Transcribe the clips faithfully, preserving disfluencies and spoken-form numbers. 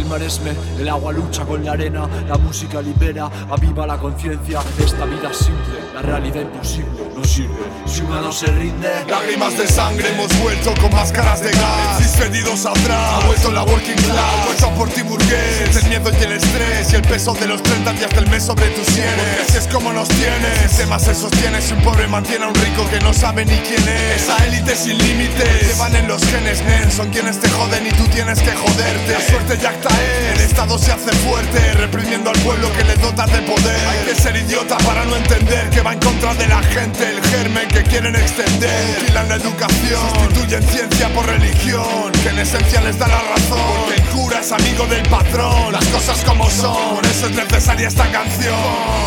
del Maresme, el agua lucha con la arena, la música libera, aviva la conciencia. Esta vida es simple, la realidad imposible, no sirve si uno no se rinde. Lágrimas de sangre, hemos vuelto con máscaras de gas. Despedidos atrás, ha vuelto la working class, ha vuelto por ti burgués. El miedo y el estrés y el peso de los treinta días del mes sobre tus sienes. Porque así es como nos tienes. El sistema se sostiene si un pobre mantiene a un rico que no sabe ni quién es. Esa élite sin límites llevan en los genes, nen. Son quienes te joden y tú tienes que joderte. La suerte ya está es, el estado se hace fuerte, reprimiendo al pueblo que le dotas de poder. Hay que ser idiota para no entender que va en contra de la gente el germen que quieren extender. Filan la educación, sustituyen ciencia por religión, que en esencia les da la razón. Porque el cura es amigo del patrón, las cosas como son, por eso es necesaria esta canción.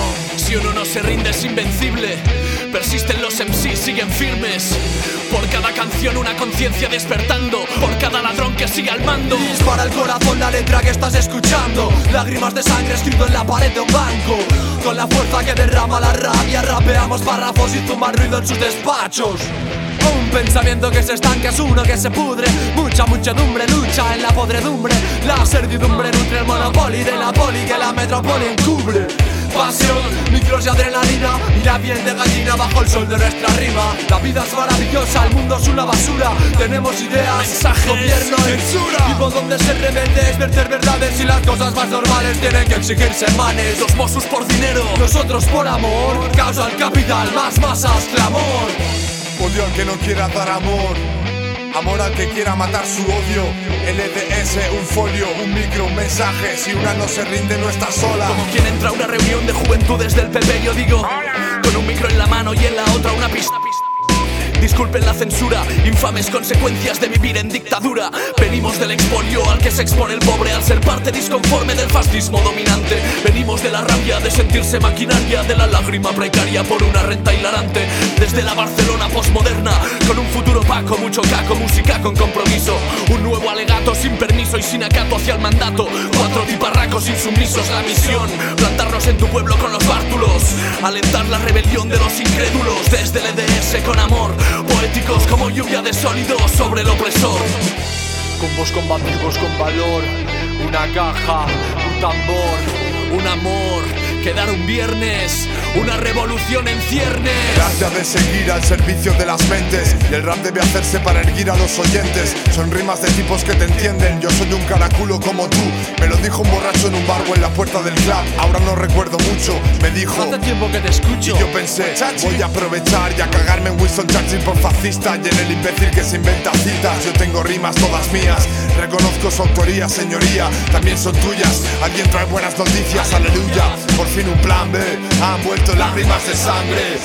Si uno no se rinde es invencible, persisten los M Cs, siguen firmes. Por cada canción una conciencia despertando, por cada ladrón que sigue al mando. Dispara el corazón la letra que estás escuchando, lágrimas de sangre escrito en la pared de un banco. Con la fuerza que derrama la rabia rapeamos párrafos y zumba ruido en sus despachos. Un pensamiento que se estanca es uno que se pudre. Mucha muchedumbre lucha en la podredumbre. La servidumbre nutre el monopolio de la poli que la metrópoli encubre. Pasión, micros y adrenalina y la piel de gallina bajo el sol de nuestra rima. La vida es maravillosa, el mundo es una basura. Tenemos ideas, mensajes, gobierno, censura. Vivo donde ser rebeldes, verter verdades y las cosas más normales tienen que exigirse manes. Los Mossos por dinero, nosotros por amor. Causa al capital, más masas, clamor. Odio al que no quiera dar amor, amor al que quiera matar su odio. L D S, un folio, un micro, un mensaje. Si una no se rinde no está sola. como quien entra a una reunión de juventudes del P P, yo digo, con un micro en la mano y en la otra una pista. Disculpen la censura, infames consecuencias de vivir en dictadura. Venimos del expolio al que se expone el pobre al ser parte disconforme del fascismo dominante. Venimos de la rabia de sentirse maquinaria, de la lágrima precaria por una renta hilarante. Desde la Barcelona posmoderna, con un futuro opaco, mucho caco, música con compromiso. Un nuevo alegato sin permiso y sin acato hacia el mandato. Cuatro tiparracos insumisos, la misión, plantarnos en tu pueblo con los bártulos, alentar la rebelión de los incrédulos. Desde el E D S con amor, poéticos como lluvia de sólidos sobre el opresor. Combos combativos con valor, una caja, un tambor, un amor, quedar un viernes, una revolución en ciernes. Gracias de seguir al servicio de las mentes, y el rap debe hacerse para erguir a los oyentes. Son rimas de tipos que te entienden, yo soy un caraculo como tú. Me lo dijo un borracho en un bar o en la puerta del club. Ahora no recuerdo mucho, me dijo, hace tiempo que te escucho. Y yo pensé, voy a aprovechar y a cagarme en Winston Churchill por fascista y en el imbécil que se inventa citas. Yo tengo rimas todas mías, reconozco su autoría, señoría, también son tuyas. Alguien trae buenas noticias, aleluya. Por fin un plan B, han vuelto lágrimas de sangre.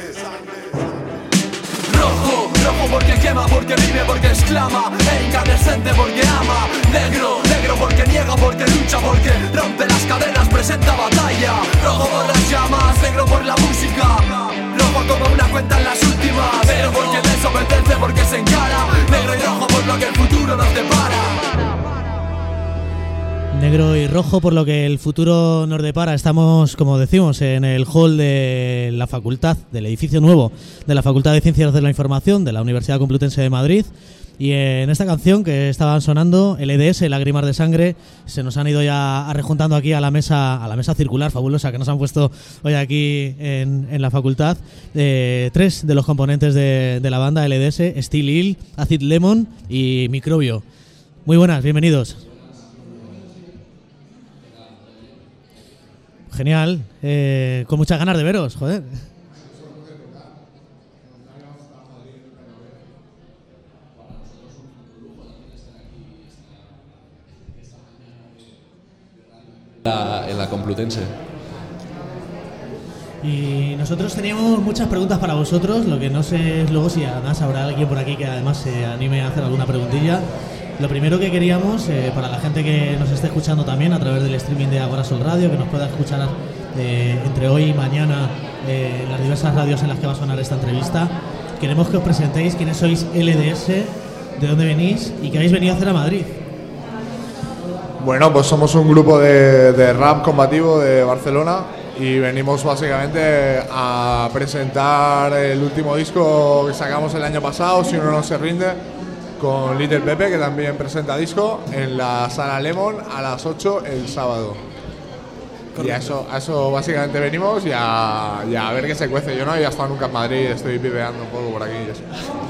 Rojo, rojo porque quema, porque vive, porque exclama. E incandescente porque ama. Negro, negro porque niega, porque lucha, porque rompe las cadenas, presenta batalla. Rojo por las llamas, negro por la música. Rojo como una cuenta en las últimas. Negro porque desobedece, porque se encara. Negro y rojo por lo que el futuro nos depara. Negro y rojo por lo que el futuro nos depara. Estamos, como decimos, en el hall de la facultad, del edificio nuevo de la Facultad de Ciencias de la Información de la Universidad Complutense de Madrid. Y en esta canción que estaban sonando, L D S, Lágrimas de Sangre, se nos han ido ya rejuntando aquí a la mesa a la mesa circular fabulosa que nos han puesto hoy aquí en, en la facultad. Eh, tres de los componentes de, de la banda L D S, Steel Hill, Acid Lemon y Microbio. Muy buenas, bienvenidos. Genial, eh, con muchas ganas de veros, joder. La, en la Complutense. Y nosotros teníamos muchas preguntas para vosotros, lo que no sé es luego si además habrá alguien por aquí que además se anime a hacer alguna preguntilla. Lo primero que queríamos, eh, para la gente que nos esté escuchando también a través del streaming de Agora Sol Radio, que nos pueda escuchar eh, entre hoy y mañana eh, en las diversas radios en las que va a sonar esta entrevista, queremos que os presentéis quiénes sois L D S, de dónde venís y qué habéis venido a hacer a Madrid. Bueno, pues somos un grupo de, de rap combativo de Barcelona y venimos básicamente a presentar el último disco que sacamos el año pasado, Si uno no se rinde, con Little Pepe, que también presenta disco, en la Sala Lemon a las ocho el sábado. Y a eso, a eso básicamente venimos y a, y a ver qué se cuece. Yo no había estado nunca en Madrid, estoy pipeando un poco por aquí y eso.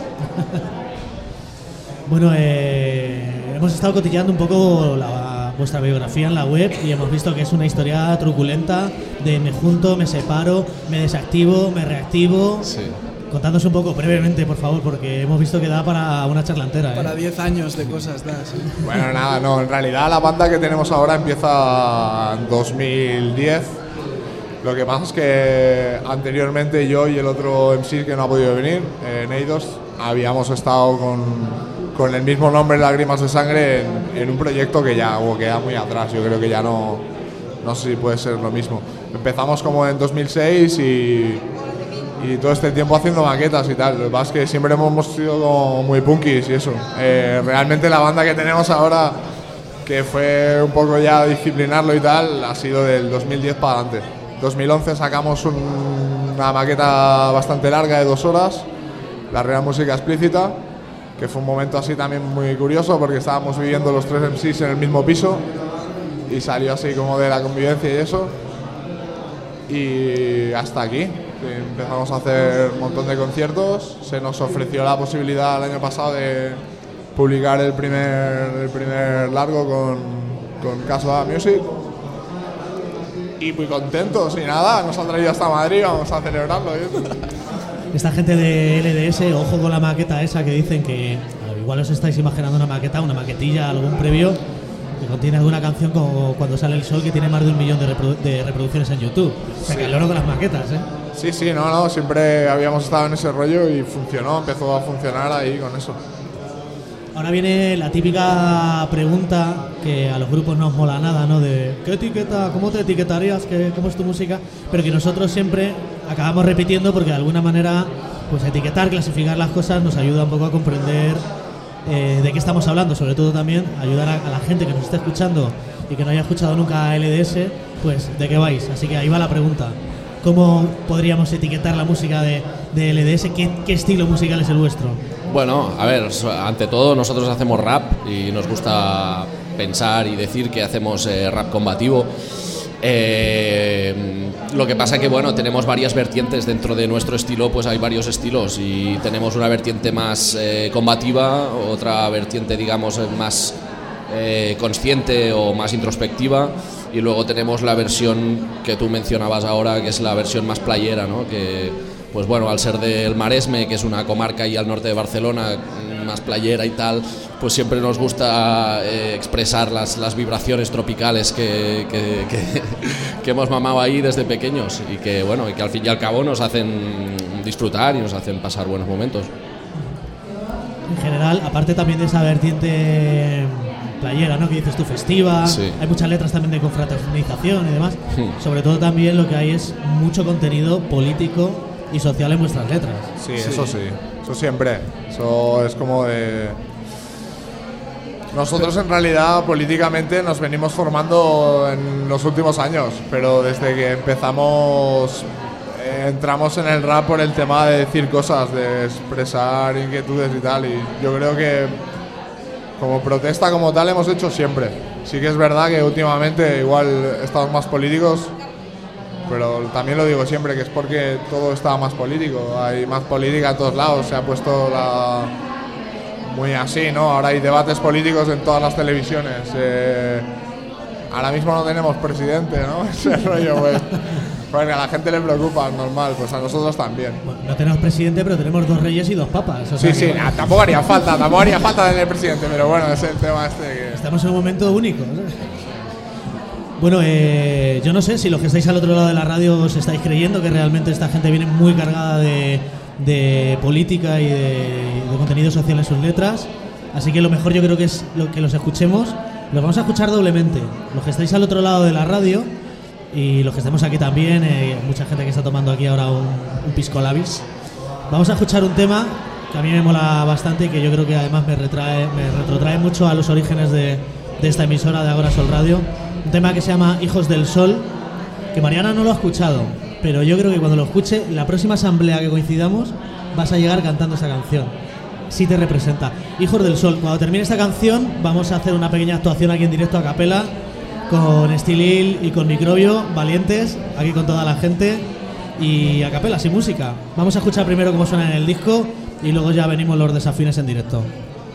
Bueno, eh, hemos estado cotilleando un poco la, vuestra biografía en la web y hemos visto que es una historia truculenta de me junto, me separo, me desactivo, me reactivo. Sí. Contándonos un poco brevemente, por favor, porque hemos visto que da para una charla entera. Para ¿eh? diez años de cosas, da, sí. Bueno, nada, no, en realidad la banda que tenemos ahora empieza en dos mil diez. Lo que pasa es que anteriormente yo y el otro M C que no ha podido venir, eh, Neidos, habíamos estado con, con el mismo nombre, Lágrimas de Sangre, en, en un proyecto que ya o queda muy atrás. Yo creo que ya no, no sé si puede ser lo mismo. Empezamos como en dos mil seis y... y todo este tiempo haciendo maquetas y tal. Lo que pasa es que siempre hemos sido como muy punkis y eso. Eh, realmente la banda que tenemos ahora, que fue un poco ya disciplinarlo y tal, ha sido del dos mil diez para adelante. dos mil once sacamos un, una maqueta bastante larga de dos horas, La Real Música Explícita, que fue un momento así también muy curioso porque estábamos viviendo los tres M Cs en el mismo piso y salió así como de la convivencia y eso. Y hasta aquí. Empezamos a hacer un montón de conciertos, se nos ofreció la posibilidad el año pasado de publicar el primer, el primer largo con, con Casa Music y muy contentos y nada, nos han traído hasta Madrid, vamos a celebrarlo. ¿eh? Esta gente de L D S, ojo con la maqueta esa que dicen que igual os estáis imaginando una maqueta, una maquetilla, algún previo que contiene alguna canción como Cuando Sale el Sol, que tiene más de un millón de, reprodu- de reproducciones en YouTube. O sea, sí. Que el oro con las maquetas, ¿eh? Sí, sí, no, no, siempre habíamos estado en ese rollo y funcionó, empezó a funcionar ahí con eso. Ahora viene la típica pregunta que a los grupos no os mola nada, ¿no? De ¿qué etiqueta? ¿Cómo te etiquetarías? ¿Qué, ¿Cómo es tu música? Pero que nosotros siempre acabamos repitiendo porque de alguna manera pues etiquetar, clasificar las cosas nos ayuda un poco a comprender eh, de qué estamos hablando, sobre todo también ayudar a, a la gente que nos está escuchando y que no haya escuchado nunca L D S, pues de qué vais. Así que ahí va la pregunta. ¿Cómo podríamos etiquetar la música de, de L D S? ¿Qué, ¿Qué estilo musical es el vuestro? Bueno, a ver, ante todo nosotros hacemos rap y nos gusta pensar y decir que hacemos eh, rap combativo. Eh, lo que pasa que bueno, tenemos varias vertientes dentro de nuestro estilo, pues hay varios estilos y tenemos una vertiente más eh, combativa, otra vertiente digamos más eh, consciente o más introspectiva. Y luego tenemos la versión que tú mencionabas ahora, que es la versión más playera, ¿no? Que, pues bueno, al ser del Maresme, que es una comarca ahí al norte de Barcelona, más playera y tal, pues siempre nos gusta eh, expresar las, las vibraciones tropicales que, que, que, que hemos mamado ahí desde pequeños y que, bueno, y que al fin y al cabo nos hacen disfrutar y nos hacen pasar buenos momentos. En general, aparte también de esa vertiente playera, ¿no? Que dices tú, festiva, sí. Hay muchas letras también de confraternización y demás. Sí. Sobre todo también lo que hay es mucho contenido político y social en vuestras letras. Sí, sí, eso sí, eso siempre. Eso es como de... Nosotros en realidad políticamente nos venimos formando en los últimos años, pero desde que empezamos eh, entramos en el rap por el tema de decir cosas, de expresar inquietudes y tal, y yo creo que como protesta como tal hemos hecho siempre. Sí que es verdad que últimamente igual estamos más políticos, pero también lo digo siempre, que es porque todo está más político, hay más política en todos lados, se ha puesto la... muy así, ¿no? Ahora hay debates políticos en todas las televisiones. Eh, ahora mismo no tenemos presidente, ¿no? Ese rollo, pues. Bueno, a la gente le preocupa, normal, pues a nosotros también. Bueno, no tenemos presidente, pero tenemos dos reyes y dos papas. O sea, sí, sí, nah, tampoco haría falta, tampoco haría falta tener presidente, pero bueno, ese es el tema este que... Estamos en un momento único, ¿no? Bueno, eh, yo no sé si los que estáis al otro lado de la radio os estáis creyendo que realmente esta gente viene muy cargada de, de política y de, de contenido social en sus letras. Así que lo mejor yo creo que es lo que los escuchemos. Los vamos a escuchar doblemente. Los que estáis al otro lado de la radio y los que estemos aquí también, eh, mucha gente que está tomando aquí ahora un, un pisco labis. Vamos a escuchar un tema que a mí me mola bastante y que yo creo que además me, retrae, me retrotrae mucho a los orígenes de, de esta emisora de Agora Sol Radio. Un tema que se llama Hijos del Sol, que Mariana no lo ha escuchado, pero yo creo que cuando lo escuche, la próxima asamblea que coincidamos, vas a llegar cantando esa canción. sí te representa. Hijos del Sol, cuando termine esta canción vamos a hacer una pequeña actuación aquí en directo a capela con Estilil y con Microbio, valientes, aquí con toda la gente y a capela, sin música. Vamos a escuchar primero cómo suena en el disco y luego ya venimos los desafines en directo.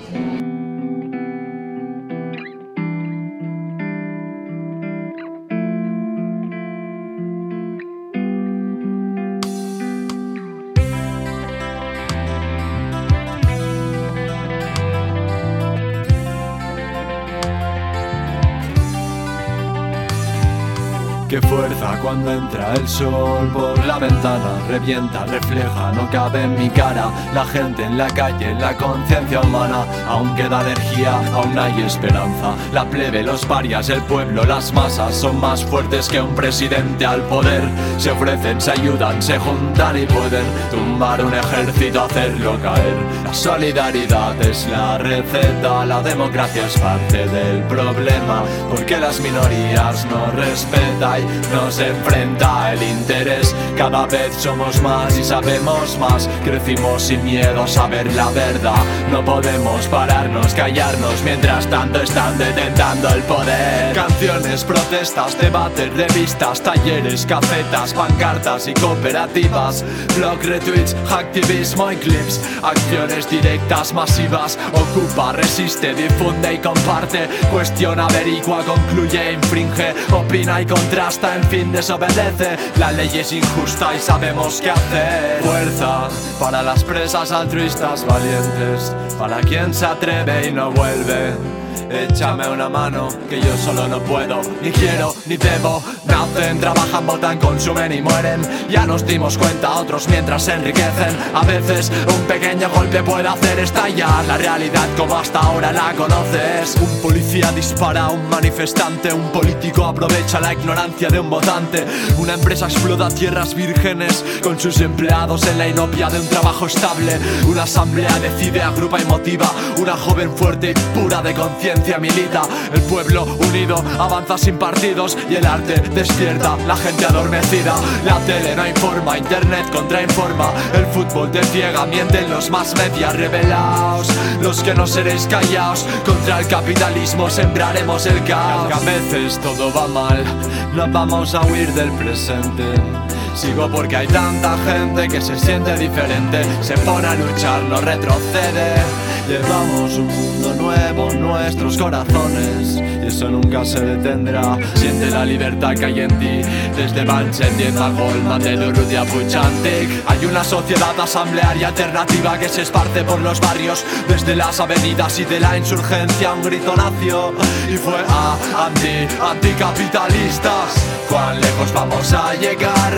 Qué fuerza cuando entra el sol por la ventana, revienta, refleja, no cabe en mi cara. La gente en la calle, la conciencia humana, aún queda energía, aún hay esperanza. La plebe, los parias, el pueblo, las masas son más fuertes que un presidente al poder. Se ofrecen, se ayudan, se juntan y pueden tumbar un ejército, hacerlo caer. La solidaridad es la receta, la democracia es parte del problema, porque las minorías no respetan. Nos enfrenta el interés, cada vez somos más y sabemos más. Crecimos sin miedo a saber la verdad. No podemos pararnos, callarnos, mientras tanto están detentando el poder. Canciones, protestas, debates, revistas, talleres, cafetas, pancartas y cooperativas. Blog, retweets, activismo y clips. Acciones directas, masivas. Ocupa, resiste, difunde y comparte. Cuestiona, averigua, concluye, infringe. Opina y contrasta. En fin, desobedece. La ley es injusta y sabemos qué hacer. Fuerza para las presas altruistas valientes, para quien se atreve y no vuelve. Échame una mano, que yo solo no puedo, ni quiero, ni debo. Nacen, trabajan, votan, consumen y mueren. Ya nos dimos cuenta, otros mientras se enriquecen. A veces un pequeño golpe puede hacer estallar la realidad como hasta ahora la conoces. Un policía dispara a un manifestante, un político aprovecha la ignorancia de un votante. Una empresa explota tierras vírgenes con sus empleados en la inopia de un trabajo estable. Una asamblea decide, agrupa y motiva. Una joven fuerte y pura de conciencia milita. El pueblo unido avanza sin partidos y el arte despierta la gente adormecida. La tele no informa, internet contrainforma. El fútbol te ciega, mienten los más media. Rebelaos, los que no seréis callaos. Contra el capitalismo sembraremos el caos. A veces todo va mal, no vamos a huir del presente. Sigo porque hay tanta gente que se siente diferente. Se pone a luchar, no retrocede. Llevamos un mundo nuevo en nuestros corazones y eso nunca se detendrá. Siente la libertad que hay en ti. Desde Banchen, Dieza, Goldman, de Durrutia, Puchantic. Hay una sociedad asamblearia alternativa que se esparce por los barrios. Desde las avenidas y de la insurgencia un grito nació y fue a anti, anticapitalistas. ¿Cuán lejos vamos a llegar?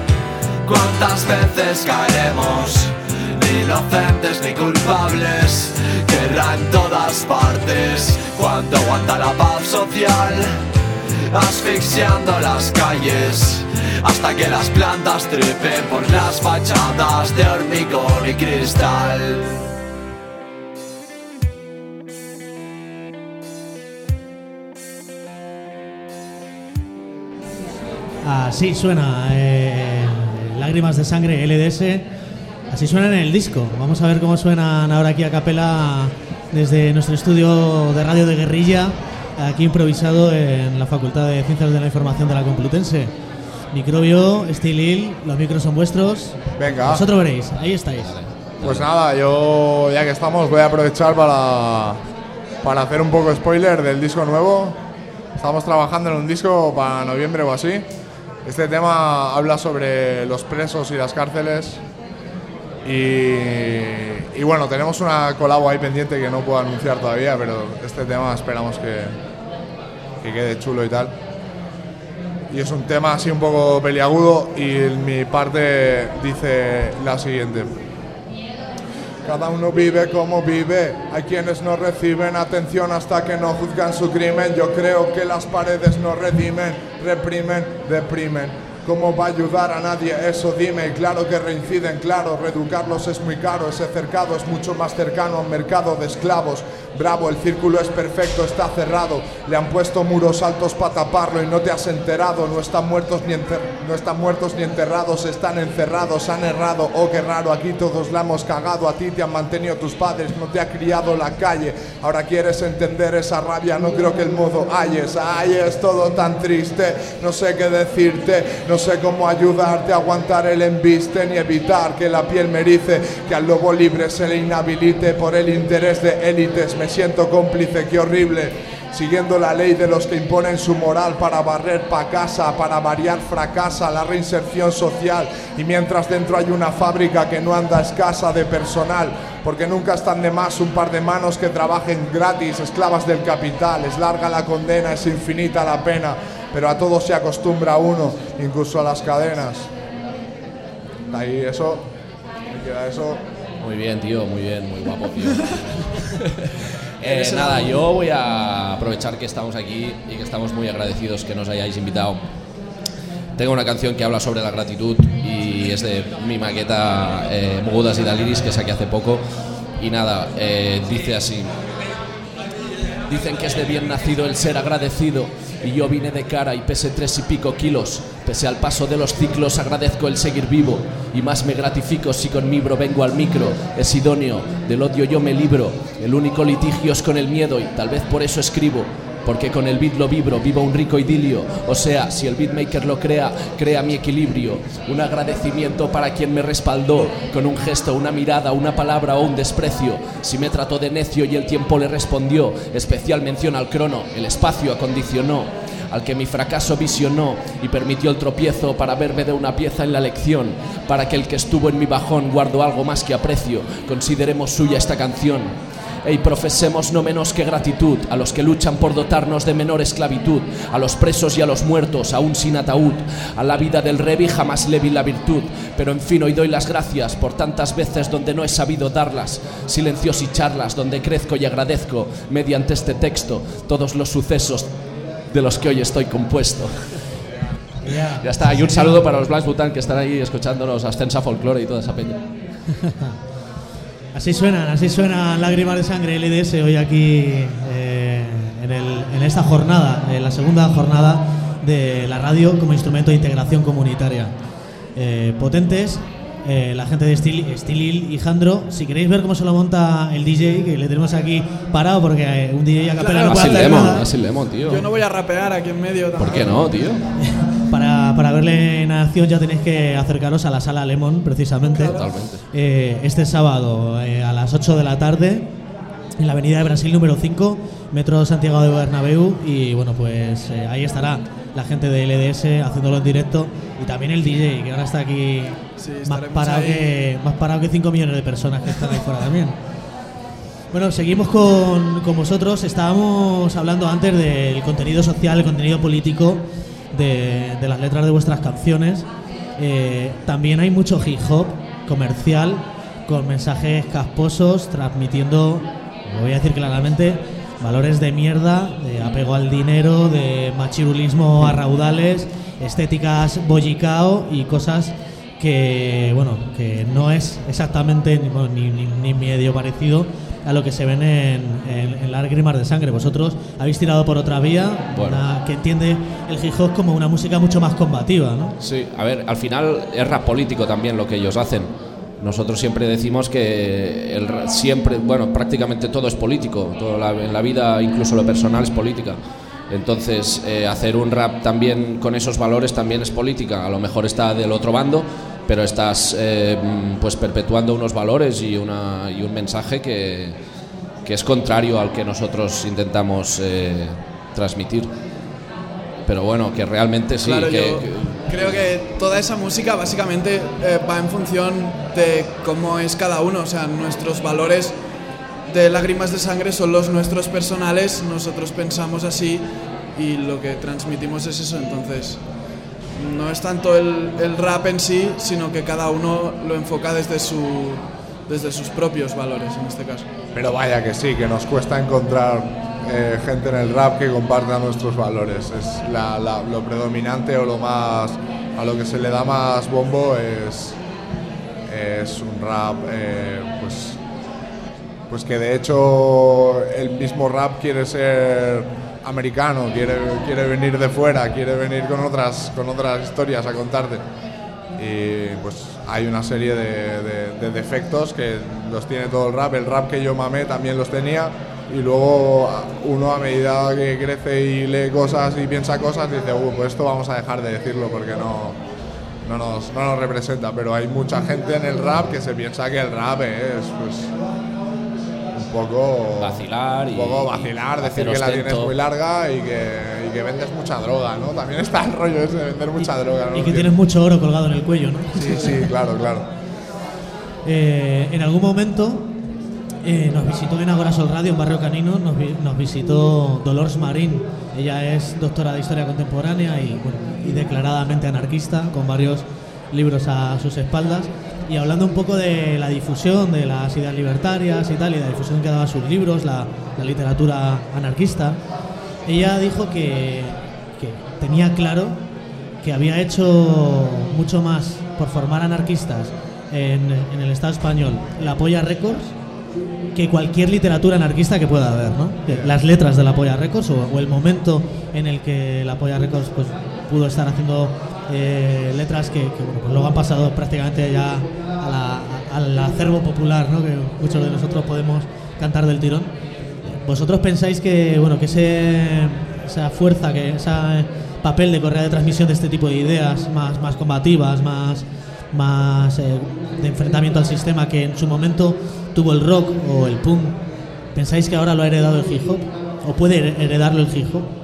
¿Cuántas veces caeremos? Ni inocentes ni culpables, guerra en todas partes. ¿Cuánto aguanta la paz social? Asfixiando las calles, hasta que las plantas trepen por las fachadas de hormigón y cristal. Así suena eh, Lágrimas de Sangre, L D S. Así suenan en el disco. Vamos a ver cómo suenan ahora aquí a capela desde nuestro estudio de radio de guerrilla, aquí improvisado en la Facultad de Ciencias de la Información de la Complutense. Microbio, Estilil, los micros son vuestros. Venga. Vosotros veréis, ahí estáis. Pues nada, yo ya que estamos voy a aprovechar para, para hacer un poco spoiler del disco nuevo. Estamos trabajando en un disco para noviembre o así. Este tema habla sobre los presos y las cárceles. Y, y bueno, tenemos una colabo ahí pendiente que no puedo anunciar todavía, pero este tema esperamos que, que quede chulo y tal. Y es un tema así un poco peliagudo y en mi parte dice la siguiente. Cada uno vive como vive, hay quienes no reciben atención hasta que no juzgan su crimen. Yo creo que las paredes no redimen, reprimen, deprimen. ¿Cómo va a ayudar a nadie eso? Dime, claro que reinciden, claro, reeducarlos es muy caro, ese cercado es mucho más cercano a un mercado de esclavos. Bravo, el círculo es perfecto, está cerrado, le han puesto muros altos para taparlo y no te has enterado, no están muertos ni enter no están muertos ni enterrados, están encerrados, han errado, oh qué raro, aquí todos la hemos cagado, a ti te han mantenido tus padres, no te ha criado la calle, ahora quieres entender esa rabia, no creo que el modo hayes, ay es todo tan triste, no sé qué decirte, no sé cómo ayudarte a aguantar el embiste ni evitar que la piel me erice, que al lobo libre se le inhabilite por el interés de élites. Me siento cómplice, qué horrible, siguiendo la ley de los que imponen su moral para barrer pa' casa, para variar fracasa la reinserción social, y mientras dentro hay una fábrica que no anda escasa de personal, porque nunca están de más un par de manos que trabajen gratis, esclavas del capital, es larga la condena, es infinita la pena, pero a todo se acostumbra uno, incluso a las cadenas. Ahí eso, me queda eso. Muy bien, tío, muy bien, muy guapo, tío. eh, nada, yo voy a aprovechar que estamos aquí y que estamos muy agradecidos que nos hayáis invitado. Tengo una canción que habla sobre la gratitud y es de mi maqueta eh, Mogudas y Daliris, que saqué hace poco. Y nada, eh, dice así: dicen que es de bien nacido el ser agradecido, y yo vine de cara y pesé tres y pico kilos. Pese al paso de los ciclos agradezco el seguir vivo, y más me gratifico si con mi bro vengo al micro. Es idóneo, del odio yo me libro, el único litigio es con el miedo y tal vez por eso escribo, porque con el beat lo vibro, vivo un rico idilio. O sea, si el beatmaker lo crea, crea mi equilibrio. Un agradecimiento para quien me respaldó, con un gesto, una mirada, una palabra o un desprecio. Si me trató de necio y el tiempo le respondió, especial mención al crono, el espacio acondicionó, al que mi fracaso visionó y permitió el tropiezo para verme de una pieza en la lección. Para que el que estuvo en mi bajón guardo algo más que aprecio, consideremos suya esta canción. Ey, profesemos no menos que gratitud a los que luchan por dotarnos de menor esclavitud, a los presos y a los muertos aún sin ataúd. A la vida del revi jamás le vi la virtud, pero en fin hoy doy las gracias por tantas veces donde no he sabido darlas, silencios y charlas donde crezco y agradezco mediante este texto todos los sucesos de los que hoy estoy compuesto. Yeah. Ya está, y un saludo para los Blancs Bután que están ahí escuchándonos, Ascensa Folklore y toda esa peña. Así suenan, así suenan Lágrimas de Sangre L D S hoy aquí eh, en, el, en esta jornada, en la segunda jornada de la radio como instrumento de integración comunitaria. Eh, potentes, eh, la gente de Stil, Stilil y Jandro. Si queréis ver cómo se lo monta el D J, que le tenemos aquí parado porque eh, un D J a capela Claro, no puede Así hacer Lemon, nada. así Lemon, tío. Yo no voy a rapear aquí en medio tampoco. ¿Por qué no, tío? Para, para verle en acción ya tenéis que acercaros a la Sala Lemon, precisamente. Totalmente. Eh, este sábado eh, a las ocho de la tarde en la avenida de Brasil número cinco, Metro Santiago de Bernabéu. Y bueno, pues eh, ahí estará la gente de L D S haciéndolo en directo. Y también el D J, que ahora está aquí Sí, más, estaremos parado ahí. que, más parado que cinco millones de personas que están ahí fuera también. Bueno, seguimos con, con vosotros. Estábamos hablando antes del contenido social, el contenido político de, de las letras de vuestras canciones. Eh, también hay mucho hip hop comercial con mensajes casposos transmitiendo, lo voy a decir claramente, valores de mierda, de apego al dinero, de machirulismo a raudales, estéticas bollicao y cosas que, bueno, que no es exactamente ni, bueno, ni, ni, ni medio parecido a lo que se ven en, en, en Lágrimas de Sangre. Vosotros habéis tirado por otra vía, Bueno. una, que entiende el hip hop como una música mucho más combativa, ¿no? Sí, a ver, al final es rap político también lo que ellos hacen. Nosotros siempre decimos que el ra- siempre, bueno, prácticamente todo es político, todo la, en la vida, incluso lo personal, es política. Entonces, eh, hacer un rap también con esos valores también es política. A lo mejor está del otro bando, pero estás eh, pues perpetuando unos valores y, una, y un mensaje que, que es contrario al que nosotros intentamos eh, transmitir. Pero bueno, que realmente sí. Claro, que, yo que- creo que toda esa música básicamente eh, va en función de cómo es cada uno. O sea, nuestros valores de Lágrimas de Sangre son los nuestros personales, nosotros pensamos así y lo que transmitimos es eso. Entonces, no es tanto el, el rap en sí, sino que cada uno lo enfoca desde, su, desde sus propios valores, en este caso. Pero vaya que sí, que nos cuesta encontrar eh, gente en el rap que comparta nuestros valores. Es la, la, lo predominante o lo más a lo que se le da más bombo es, es un rap eh, pues, pues que de hecho el mismo rap quiere ser americano, quiere, quiere venir de fuera, quiere venir con otras, con otras historias a contarte. Y pues hay una serie de, de, de defectos que los tiene todo el rap. El rap que yo mamé también los tenía, y luego uno a medida que crece y lee cosas y piensa cosas dice, uh, pues esto vamos a dejar de decirlo porque no, no, nos, no nos representa. Pero hay mucha gente en el rap que se piensa que el rap es pues un poco vacilar, un poco vacilar, y decir que la tienes muy larga y que, y que vendes mucha droga, ¿no? También está el rollo ese de vender mucha y, droga, ¿no? Y que tienes mucho oro colgado en el cuello, ¿no? Sí, sí, claro, claro. Eh, en algún momento eh, nos visitó en Agora Sol Radio, en Barrio Canino, nos, vi, nos visitó Dolors Marín. Ella es doctora de Historia Contemporánea y, bueno, y declaradamente anarquista, con varios libros a sus espaldas. Y hablando un poco de la difusión de las ideas libertarias y tal, y la difusión que daba sus libros, la, la literatura anarquista, ella dijo que, que tenía claro que había hecho mucho más por formar anarquistas en, en el Estado español, la Polla Records, que cualquier literatura anarquista que pueda haber, ¿no? Que las letras de la Polla Records o, o el momento en el que la Polla Records pues, pudo estar haciendo Eh, letras que, que bueno, pues luego han pasado prácticamente ya a la, a, al acervo popular, ¿no? Que muchos de nosotros podemos cantar del tirón. ¿Vosotros pensáis que bueno que ese, esa fuerza, que ese papel de correa de transmisión de este tipo de ideas más, más combativas, más, más eh, de enfrentamiento al sistema, que en su momento tuvo el rock o el punk, pensáis que ahora lo ha heredado el hip hop? ¿O puede heredarlo el hip hop?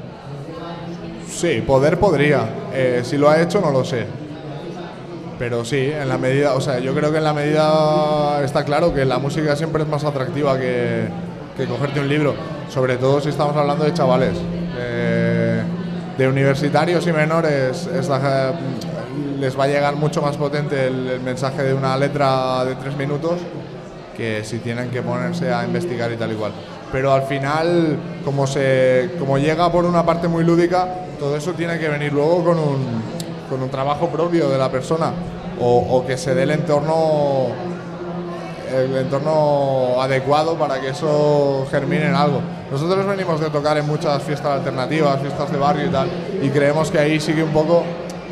Sí, poder podría. Eh, si lo ha hecho no lo sé. Pero sí, en la medida, o sea, yo creo que en la medida está claro que la música siempre es más atractiva que, que cogerte un libro, sobre todo si estamos hablando de chavales, eh, de universitarios y menores. Es la, les va a llegar mucho más potente el, el mensaje de una letra de tres minutos que si tienen que ponerse a investigar y tal y cual. Pero al final, como se como llega por una parte muy lúdica, todo eso tiene que venir luego con un, con un trabajo propio de la persona, o, o que se dé el entorno el entorno adecuado para que eso germine en algo. Nosotros venimos de tocar en muchas fiestas alternativas, fiestas de barrio y tal, y creemos que ahí sí que un poco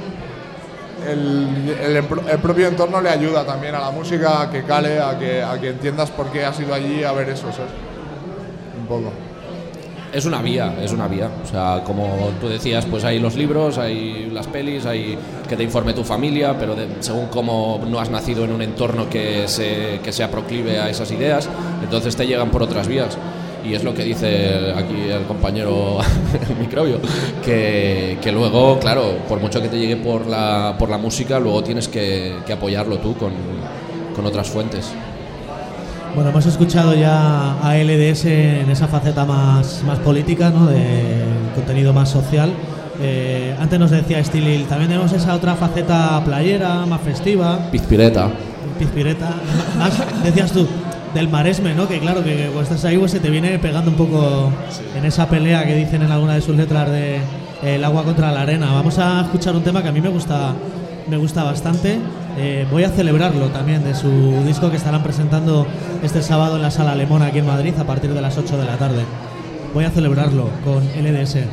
el, el, el propio entorno le ayuda también a la música a que cale, a que, a que entiendas por qué has ido allí a ver eso, ¿sabes? Un poco. Es una vía, es una vía. O sea, como tú decías, pues hay los libros, hay las pelis, hay que te informe tu familia, pero de, según cómo no has nacido en un entorno que, se, que sea proclive a esas ideas, entonces te llegan por otras vías. Y es lo que dice aquí el compañero el microbio, que, que luego, claro, por mucho que te llegue por la, por la música, luego tienes que, que apoyarlo tú con, con otras fuentes. Bueno, hemos escuchado ya a L D S en esa faceta más, más política, ¿no? De contenido más social. Eh, antes nos decía Stilil, también tenemos esa otra faceta playera, más festiva. Pizpireta. Pizpireta. Más, decías tú, del maresme, ¿no? Que claro, que, que cuando estás ahí pues se te viene pegando un poco sí. En esa pelea que dicen en alguna de sus letras de eh, el agua contra la arena. Vamos a escuchar un tema que a mí me gusta, me gusta bastante. Eh, voy a celebrarlo también, de su disco que estarán presentando este sábado en la Sala Lemona aquí en Madrid a partir de las ocho de la tarde. Voy a celebrarlo con L D S.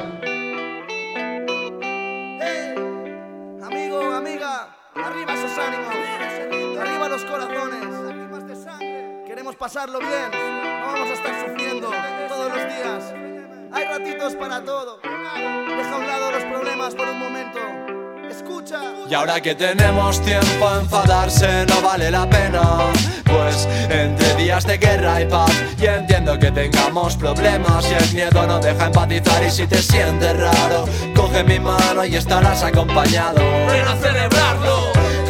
Hey, amigo, amiga, arriba esos ánimos, arriba los corazones, lágrimas de sangre. Queremos pasarlo bien, no vamos a estar sufriendo todos los días. Hay ratitos para todo, deja a un lado los problemas por un momento. Escucha. Y ahora que tenemos tiempo a enfadarse no vale la pena, pues entre días de guerra y paz y entiendo que tengamos problemas y el miedo no deja empatizar. Y si te sientes raro, coge mi mano y estarás acompañado. Ven a celebrarlo.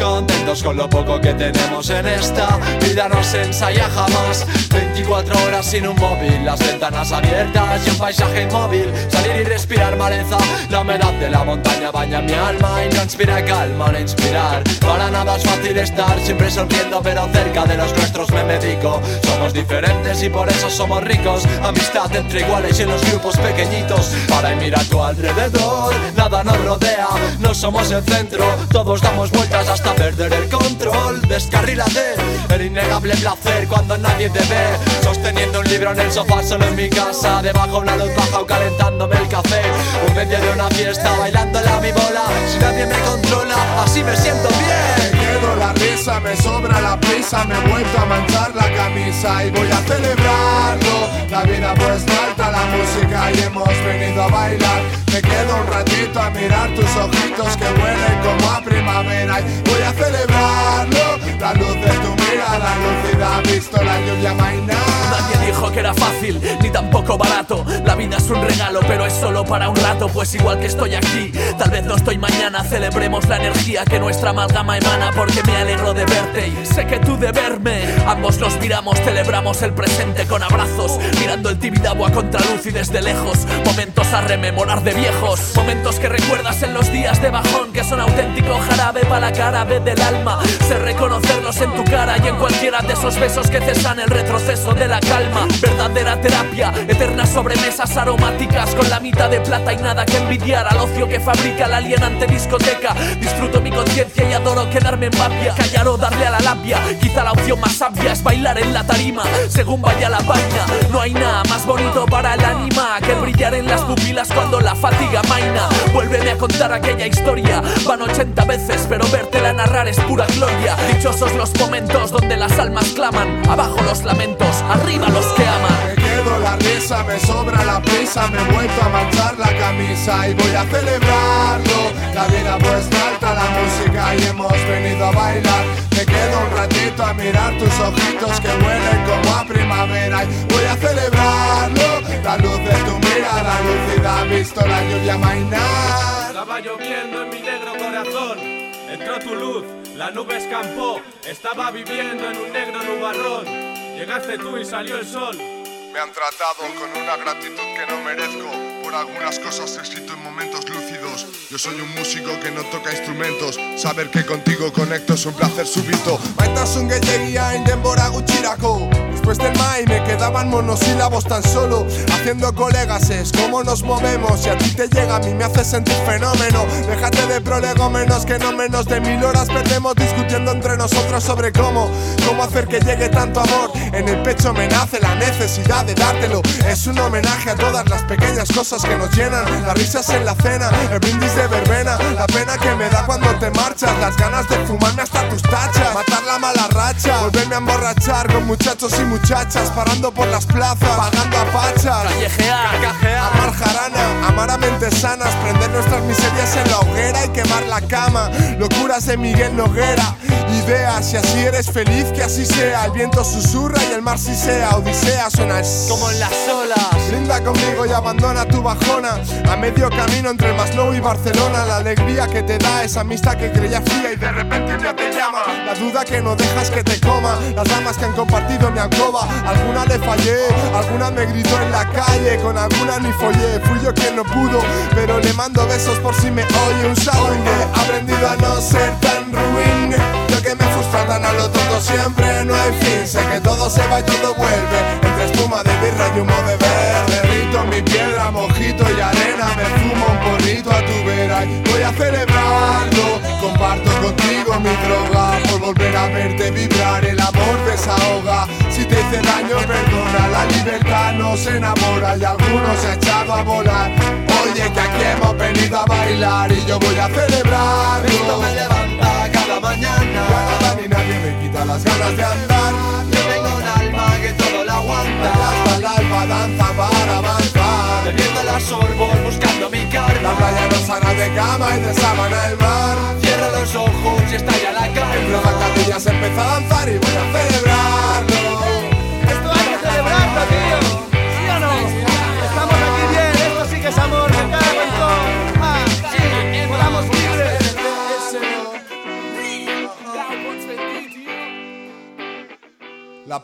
contentos con lo poco que tenemos en esta vida, no se ensaya jamás. Veinticuatro horas sin un móvil, las ventanas abiertas y un paisaje inmóvil. Salir y respirar maleza, la humedad de la montaña baña mi alma y no inspira calma, no inspirar. Para nada es fácil estar, siempre sonriendo pero cerca de los nuestros me medico. Somos diferentes y por eso somos ricos, amistad entre iguales y en los grupos pequeñitos. Para y mira a tu alrededor, nada nos rodea, no somos el centro, todos damos vueltas hasta perder el control. Descarrílate, el innegable placer cuando nadie te ve, sosteniendo un libro en el sofá solo en mi casa, debajo una luz baja o calentándome el café, o en medio de una fiesta bailándola a mi bola. Si nadie me controla, así me siento bien. Me quedo la risa, me sobra la prisa, me he vuelto a manchar la camisa y voy a celebrarlo. La vida pues falta la música y hemos venido a bailar. Me quedo un ratito a mirar tus ojitos que huelen como a primavera y voy a celebrarlo. La luz de tu mirada lúcida, visto la lluvia mainar. Nadie dijo que era fácil, ni tampoco barato. La vida es un regalo, pero es solo para un rato. Pues igual que estoy aquí, tal vez no estoy mañana. Celebremos la energía que nuestra amalgama emana, porque me alegro de verte y sé que tú de verme. Ambos nos miramos, celebramos el presente con abrazos, mirando el Tibidabo a contraluz y desde lejos. Momentos a rememorar de viejos, momentos que recuerdas en los días de bajón, que son auténtico jarabe para la cara B del alma. Sé reconocerlos en tu cara y en cualquiera de esos besos que cesan el retroceso de la calma. Verdadera terapia, eternas sobremesas aromáticas con la mitad de plata y nada que envidiar al ocio que fabrica la alienante discoteca. Disfruto mi conciencia y adoro quedarme en vapia, callar o darle a la labia. Quizá la opción más sabia es bailar en la tarima según vaya la vaina. No hay nada más bonito para el ánima que el brillar en las pupilas cuando la fatiga maina. Vuélveme a contar aquella historia, van ochenta veces pero vértela narrar es pura gloria. Dichosos los momentos donde las almas claman, abajo los lamentos, arriba los que aman. Me quedo la risa, me sobra la prisa, me he vuelto a manchar la camisa y voy a celebrarlo. La vida pues falta la música y hemos venido a bailar. Me quedo un ratito a mirar tus ojitos que huelen como a primavera y voy a celebrarlo. La luz de tu mirada lúcida, visto la lluvia mainar. Estaba lloviendo en mi negro corazón, entró tu luz, la nube escampó, estaba viviendo en un negro nubarrón. Llegaste tú y salió el sol. Me han tratado con una gratitud que no merezco por algunas cosas escrito en momentos lúcidos. Yo soy un músico que no toca instrumentos, saber que contigo conecto es un placer súbito. Maitasun gehiagia denbora gutxirako. Después del mai me quedaban monosílabos tan solo. Haciendo colegas es cómo nos movemos. Si a ti te llega, a mí me hace sentir fenómeno. Déjate de prolegómenos que no menos de mil horas perdemos discutiendo entre nosotros sobre cómo Cómo hacer que llegue tanto amor. En el pecho me nace la necesidad de dártelo. Es un homenaje a todas las pequeñas cosas que nos llenan. Las risas en la cena, el brindis de verbena, la pena que me da cuando te marchas, las ganas de fumarme hasta tus tachas, matar la mala racha, volverme a emborrachar con muchachos y muchachas, parando por las plazas, pagando a pachas, callejear, cajear, amar jarana, amar a mentes sanas, prender nuestras miserias en la hoguera y quemar la cama. Locuras de Miguel Noguera, ideas, si así eres feliz que así sea. El viento susurra y el mar si sea Odisea, suena como en las olas. Brinda conmigo y abandona tu bajona. A medio camino entre el Masnou y Barcelona, la alegría que te da esa amistad que creía fría y de repente ya te llama. La duda que no dejas que te coma, las damas que han compartido mi alcoba. Alguna le fallé, alguna me gritó en la calle, con alguna ni follé. Fui yo quien no pudo, pero le mando besos por si me oye. Un saludo, he aprendido a no ser tan ruin. Yo que me frustra tan a lo tonto siempre no hay fin. Sé que todo se va y todo vuelve, entre espuma de birra y humo de verde. Derrito mi piedra, mojito y arena, me fumo un porrito a tu vera y voy a celebrarlo. Comparto contigo mi droga, por volver a verte vibrar, el amor desahoga. Si te hice daño perdona, la libertad nos enamora y algunos se ha echado a volar. Oye que aquí hemos venido a bailar y yo voy a celebrarlo. Esto me levanta cada mañana, nada ni nadie me quita las ganas de andar. Yo tengo un alma que todo lo aguanta, hasta el alba danza para avanzar. Bebiendo las sorbos buscando mi karma. La playa nos hará de cama y de sábana el mar. Cierro los ojos y estalla la calma. En la zancadilla se empezó a danzar y voy a celebrarlo. Esto hay que celebrarlo, tío. ¿Sí o no? Estamos aquí bien, esto sí que es amor. En cada momento, ah, sí, volamos libres.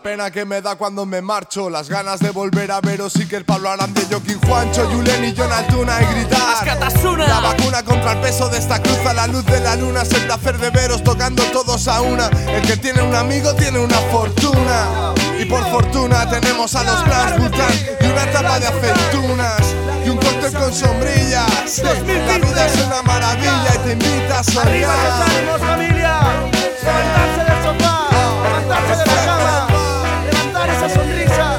pena que me da cuando me marcho, las ganas de volver a veros y que el Pablo Arante, Joaquín Juancho, Julen y John Altuna y gritar la vacuna contra el peso de esta cruz a la luz de la luna, es el placer de veros tocando todos a una. El que tiene un amigo tiene una fortuna, y por fortuna tenemos a los Blast Bután y una tapa de aceitunas y un cóctel con sombrillas. La vida es una maravilla y te invita a soñar. Arriba los ánimos, familia. Levantarse del sofá, levantarse de la cama, levantar esa sonrisa.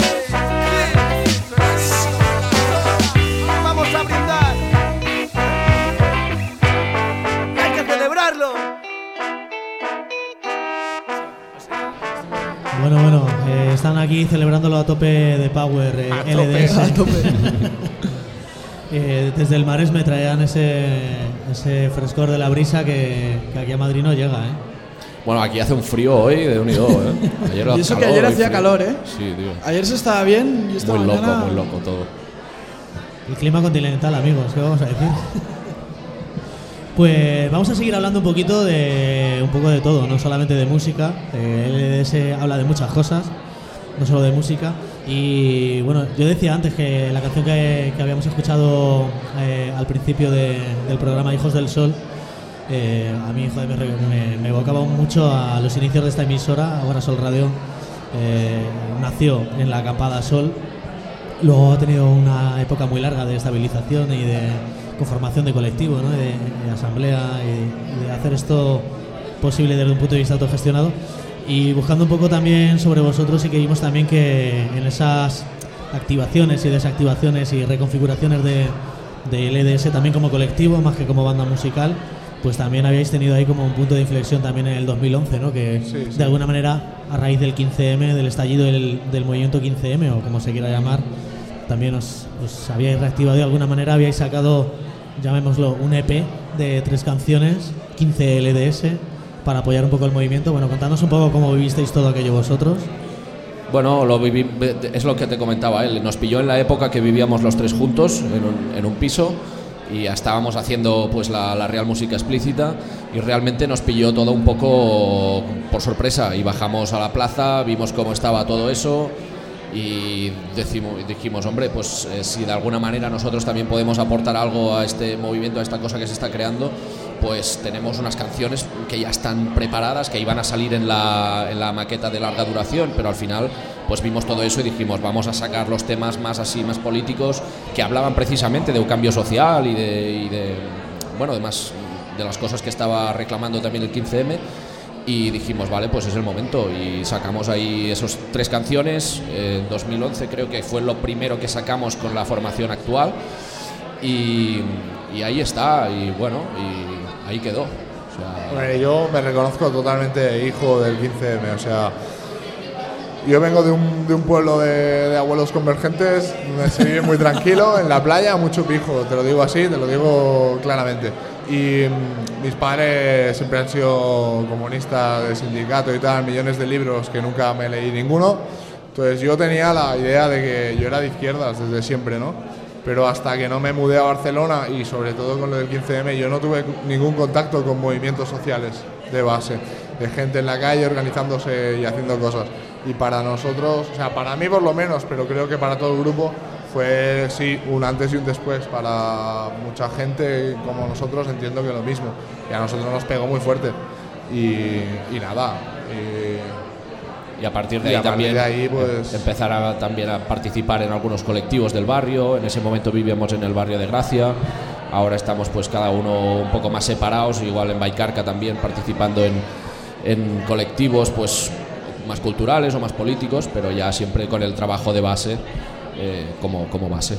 Vamos a brindar. Hay que celebrarlo. Bueno, bueno, eh, están aquí celebrándolo a tope de Power, eh, A L D S. tope, a tope. Eh, desde el Maresme traían ese, ese frescor de la brisa que, que aquí a Madrid no llega, ¿eh? Bueno, aquí hace un frío hoy de unido, ¿eh? Ayer Y eso calor, que ayer hoy hacía frío. calor, ¿eh? Sí, tío. Ayer se estaba bien y esta Muy loco, mañana... muy loco todo. El clima continental, amigos, ¿qué vamos a decir? Pues vamos a seguir hablando un poquito de un poco de todo, no solamente de música. Eh, L D S habla de muchas cosas, no solo de música. Y bueno, yo decía antes que la canción que, que habíamos escuchado eh, al principio de, del programa Hijos del Sol, eh, a mí joder, me, me, me evocaba mucho a los inicios de esta emisora, Ahora Sol Radio. Eh, nació en la acampada Sol, luego ha tenido una época muy larga de estabilización y de conformación de colectivo, ¿no? de, de asamblea y, y de hacer esto posible desde un punto de vista autogestionado. Y buscando un poco también sobre vosotros, y que vimos también que en esas activaciones y desactivaciones y reconfiguraciones de, de L D S también como colectivo, más que como banda musical, pues también habíais tenido ahí como un punto de inflexión también en el dos mil once, ¿no? Que Sí, sí. de alguna manera, a raíz del quince eme, del estallido del, del movimiento quince eme, o como se quiera llamar, también os, os habíais reactivado de alguna manera, habíais sacado, llamémoslo, un E P de tres canciones, quince L D S, para apoyar un poco el movimiento. Bueno, contadnos un poco cómo vivisteis todo aquello vosotros. Bueno, lo viví, es lo que te comentaba él. Nos pilló en la época que vivíamos los tres juntos en un, en un piso y ya estábamos haciendo pues la, la Real Música Explícita, y realmente nos pilló todo un poco por sorpresa, y bajamos a la plaza, vimos cómo estaba todo eso y decimos, dijimos, hombre, pues eh, si de alguna manera nosotros también podemos aportar algo a este movimiento, a esta cosa que se está creando, pues tenemos unas canciones que ya están preparadas, que iban a salir en la, en la maqueta de larga duración, pero al final pues vimos todo eso y dijimos, vamos a sacar los temas más así, más políticos, que hablaban precisamente de un cambio social y de, y de bueno, de, más, de las cosas que estaba reclamando también el quince eme, y dijimos, vale, pues es el momento, y sacamos ahí esas tres canciones. En dos mil once creo que fue lo primero que sacamos con la formación actual, y, y ahí está, y bueno, y ahí quedó. O sea, Bueno, yo me reconozco totalmente hijo del quince eme, o sea, yo vengo de un, de un pueblo de, de abuelos convergentes donde se vive muy tranquilo, en la playa, mucho pijo, te lo digo así, te lo digo claramente. Y mm, mis padres siempre han sido comunistas de sindicato y tal, millones de libros que nunca me leí ninguno. Entonces yo tenía la idea de que yo era de izquierdas desde siempre, ¿no? Pero hasta que no me mudé a Barcelona, y sobre todo con lo del quince eme, yo no tuve ningún contacto con movimientos sociales de base, de gente en la calle organizándose y haciendo cosas. Y para nosotros, o sea, para mí por lo menos, pero creo que para todo el grupo, fue sí un antes y un después. Para mucha gente como nosotros entiendo que lo mismo, y a nosotros nos pegó muy fuerte. Y, y nada, y, y a partir de y ahí a partir también de ahí, pues, empezar a, también a participar en algunos colectivos del barrio. En ese momento vivíamos en el barrio de Gracia, ahora estamos pues cada uno un poco más separados, igual en Baicarca también participando en, en colectivos pues más culturales o más políticos, pero ya siempre con el trabajo de base eh, como, como base.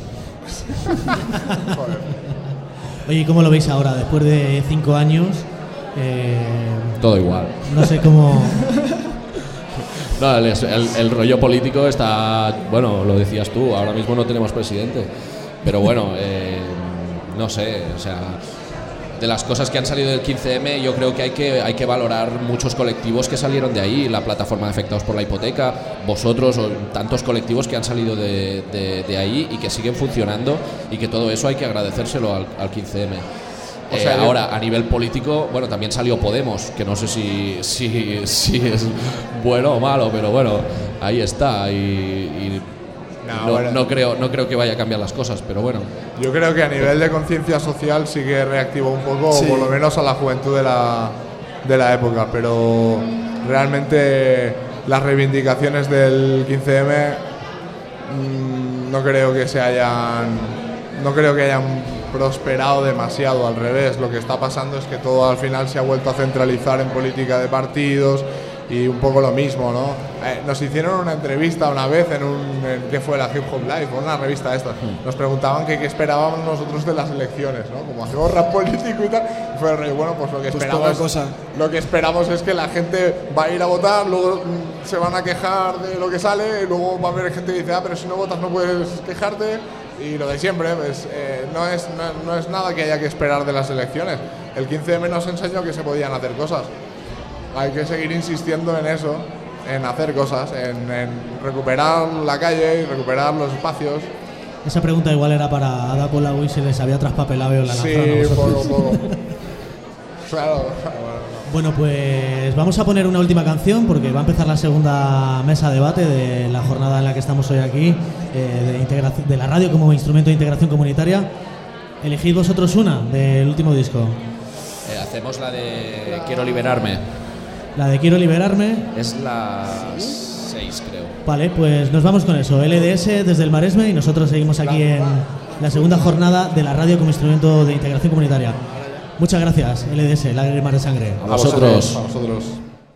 Oye, ¿y cómo lo veis ahora, después de cinco años? Eh, Todo igual. No sé cómo... No, el, el, el rollo político está, bueno, lo decías tú, ahora mismo no tenemos presidente, pero bueno, eh, no sé, o sea, de las cosas que han salido del quince eme, yo creo que hay que, hay que valorar muchos colectivos que salieron de ahí, la plataforma de afectados por la hipoteca, vosotros, o tantos colectivos que han salido de, de, de ahí y que siguen funcionando, y que todo eso hay que agradecérselo al, al quince eme. O sea, eh, yo- ahora, a nivel político, bueno, también salió Podemos, que no sé si, si, si es bueno o malo, pero bueno, ahí está. Y, y No, no, bueno. no creo, no creo que vaya a cambiar las cosas, pero bueno. Yo creo que a nivel de conciencia social sí que reactivó un poco, Sí. o por lo menos a la juventud de la, de la época, pero realmente las reivindicaciones del quince eme mmm, no creo que se hayan, no creo que hayan prosperado demasiado, al revés. Lo que está pasando es que todo al final se ha vuelto a centralizar en política de partidos y un poco lo mismo, ¿no? Eh, nos hicieron una entrevista una vez en un, en, ¿qué fue? La Hip Hop Live, o una revista esta. Nos preguntaban que qué esperábamos nosotros de las elecciones, ¿no? Como hacemos rap político y tal. Y fue el rey, bueno, pues lo que Pues esperamos, poca cosa. lo que esperamos es que la gente va a ir a votar, luego mm, se van a quejar de lo que sale, y luego va a haber gente que dice, ah, pero si no votas no puedes quejarte. Y lo de siempre, pues, eh, no, es, no, no es nada que haya que esperar de las elecciones. El quince eme nos enseñó que se podían hacer cosas. Hay que seguir insistiendo en eso, en hacer cosas, en, en recuperar la calle y recuperar los espacios. Esa pregunta igual era para Ada Colau y se les había traspapelado la Sí, lanzada a poco, vosotros. poco. Claro, bueno, Bueno, pues vamos a poner una última canción porque va a empezar la segunda mesa de debate de la jornada en la que estamos hoy aquí, eh, de, integración, de la radio como instrumento de integración comunitaria. Elegid vosotros una del último disco. Eh, hacemos la de Quiero liberarme. La de Quiero liberarme. Es las seis, creo. Vale, pues nos vamos con eso. L D S desde el Maresme y nosotros seguimos aquí en la segunda jornada de la radio como instrumento de integración comunitaria. Muchas gracias, L D S, Lágrimas de Sangre. A vosotros. A vosotros.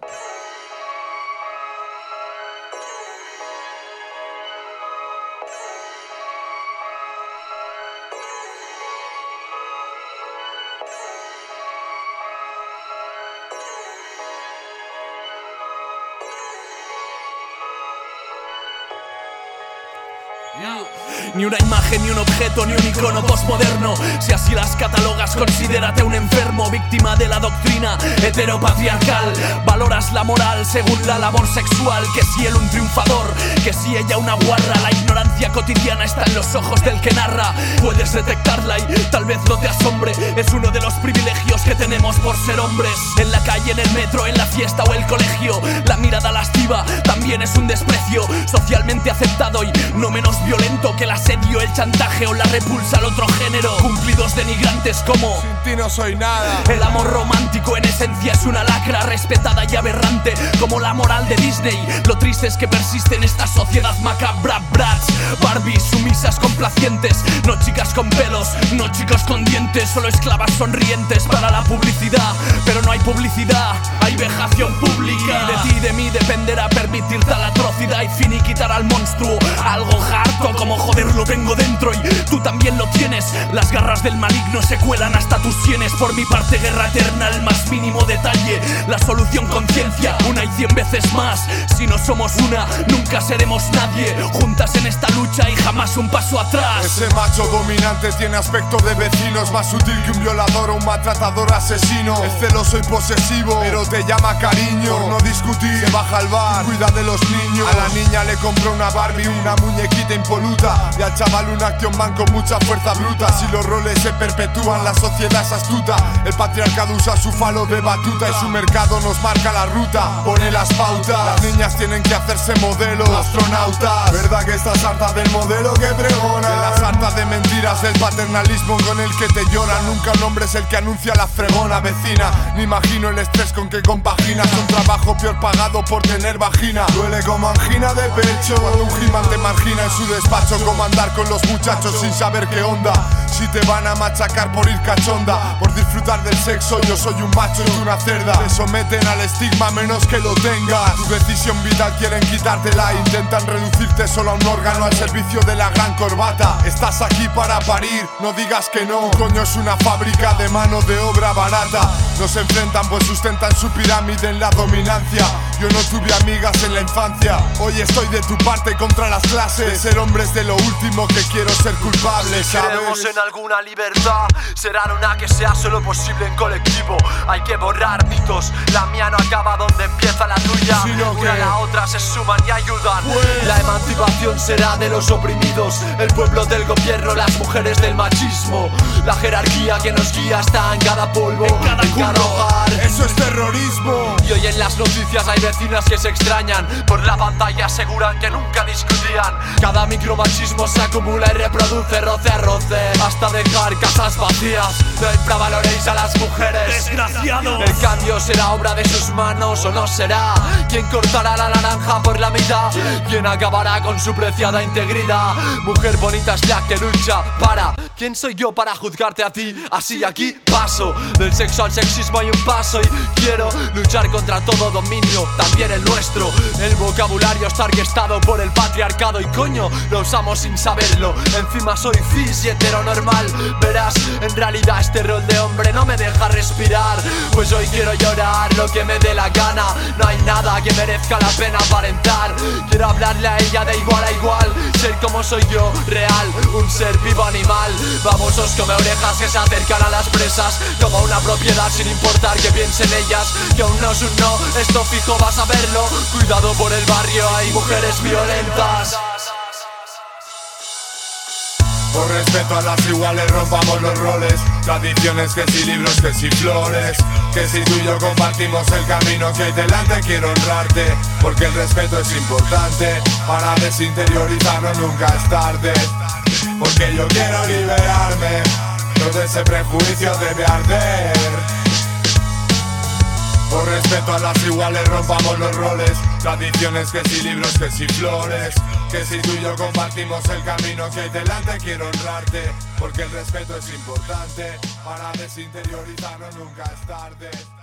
Ni una imagen, ni un objeto, ni un icono postmoderno. Si así las catalogas, considérate un enfermo, víctima de la doctrina heteropatriarcal. Valoras la moral según la labor sexual. Que si él un triunfador, que si ella una guarra. La ignorancia cotidiana está en los ojos del que narra. Puedes detectarla y tal vez no te asombre. Es uno de los privilegios que tenemos por ser hombres. En la calle, en el metro, en la fiesta o el colegio, la mirada lasciva también es un desprecio socialmente aceptado y no menos violento que el asedio, el chantaje o la repulsa al otro género. Cumplidos denigrantes como Sin ti no soy nada. el amor romántico en esencia es una lacra respetada y aberrante como la moral de Disney. Lo triste es que persiste en esta sociedad macabra. Brats, Barbies, sumisas, complacientes. No chicas con pelos, no chicos con dientes. Solo esclavas sonrientes para la publicidad. Pero no hay publicidad, hay vejación pública. Y de ti y de mí dependerá permitir tal atrocidad y finiquitar al monstruo. Algo harto como joder lo tengo dentro y tú también lo tienes. Las garras del maligno se cuelan hasta tus sienes. Por mi parte guerra eterna, el más mínimo detalle. La solución conciencia, una y cien veces más. Si no somos una, nunca seremos nadie. Juntas en esta lucha y jamás un paso atrás. Ese macho dominante tiene aspecto de vecino. Es más sutil que un violador o un maltratador asesino. Es celoso y posesivo, pero te llama cariño. Por no discutir, se baja al bar, cuida de los niños. A la niña le compró una Barbie, una muñequita impoluta. Y al chaval un Action Man con mucha fuerza bruta. Si los roles se perpetúan, la sociedad es astuta. El patriarcado usa su falo de batuta y su mercado nos marca la ruta. Pone las pautas, las niñas tienen que hacerse modelos, astronautas. ¿Verdad que estás harta del modelo que pregona? De las hartas de mentiras, del paternalismo con el que te lloran. Nunca un hombre es el que anuncia la fregona vecina. Ni imagino el estrés con que compaginas un trabajo peor pagado por tener vagina. Duele como angina de pecho cuando un He-Man te margina en su despacho. Como andar con los muchachos sin saber qué onda. Si te van a machacar por ir cachonda, por disfrutar del sexo, yo soy un macho y tú una cerda. Te someten al estigma menos que lo tengas. Tu decisión vital quieren quitártela. Intentan reducirte solo a un órgano al servicio de la gran corbata. Estás aquí para parir, no digas que no. Coño, es una fábrica de mano de obra barata. No se enfrentan pues sustentan su pirámide en la dominancia. Yo no tuve amigas en la infancia, hoy estoy de tu parte contra las clases. De ser hombres de lo último que quiero ser culpable, Si ¿sabes? creemos en alguna libertad, será una que sea solo posible en colectivo. Hay que borrar mitos, la mía no acaba donde empieza la tuya. Sino Una a que- la otra se suman y ayudan. Pues- La emancipación será de los oprimidos, el pueblo del gobierno, las mujeres del machismo. La jerarquía que nos guía está en cada polvo, en cada, hogar. Eso es terrorismo. Y hoy en las noticias hay vecinas que se extrañan, por la pantalla aseguran que nunca discutían. Cada micromachismo se acumula y reproduce roce a roce, hasta dejar casas vacías. No infravaloréis a las mujeres, ¡Desgraciados! el cambio será obra de sus manos o no será. ¿Quién cortará la naranja por la mitad? ¿Quién acabará con su preciada integridad? Mujer bonita es la que lucha para. ¿Quién soy yo para juzgarte a ti? Así aquí paso del sexo al sexismo hay un paso. Y quiero luchar contra todo dominio, también el nuestro. El vocabulario está orquestado por el patriarcado y coño, lo usamos sin saberlo. Encima soy cis y heteronormal. Verás, en realidad este rol de hombre no me deja respirar. Pues hoy quiero llorar lo que me dé la gana. No hay nada que merezca la pena aparentar. Quiero hablarle a ella de igual a igual, ser como soy yo, real, un ser vivo animal. Babosos come orejas que se acercan a las presas como una propiedad sin importar que piensen ellas. Que aún no es un no, esto fijo vas a verlo. Cuidado por el barrio, hay mujeres violentas. Por respeto a las iguales rompamos los roles. Tradiciones que si libros, que si flores. Que si tú y yo compartimos el camino que hay delante, quiero honrarte. Porque el respeto es importante. Para desinteriorizarnos nunca es tarde. Porque yo quiero liberarme. Todo ese prejuicio debe arder. Por respeto a las iguales rompamos los roles. Tradiciones que si libros, que si flores. Que si tú y yo compartimos el camino que hay delante, quiero honrarte. Porque el respeto es importante. Para desinteriorizarnos nunca es tarde.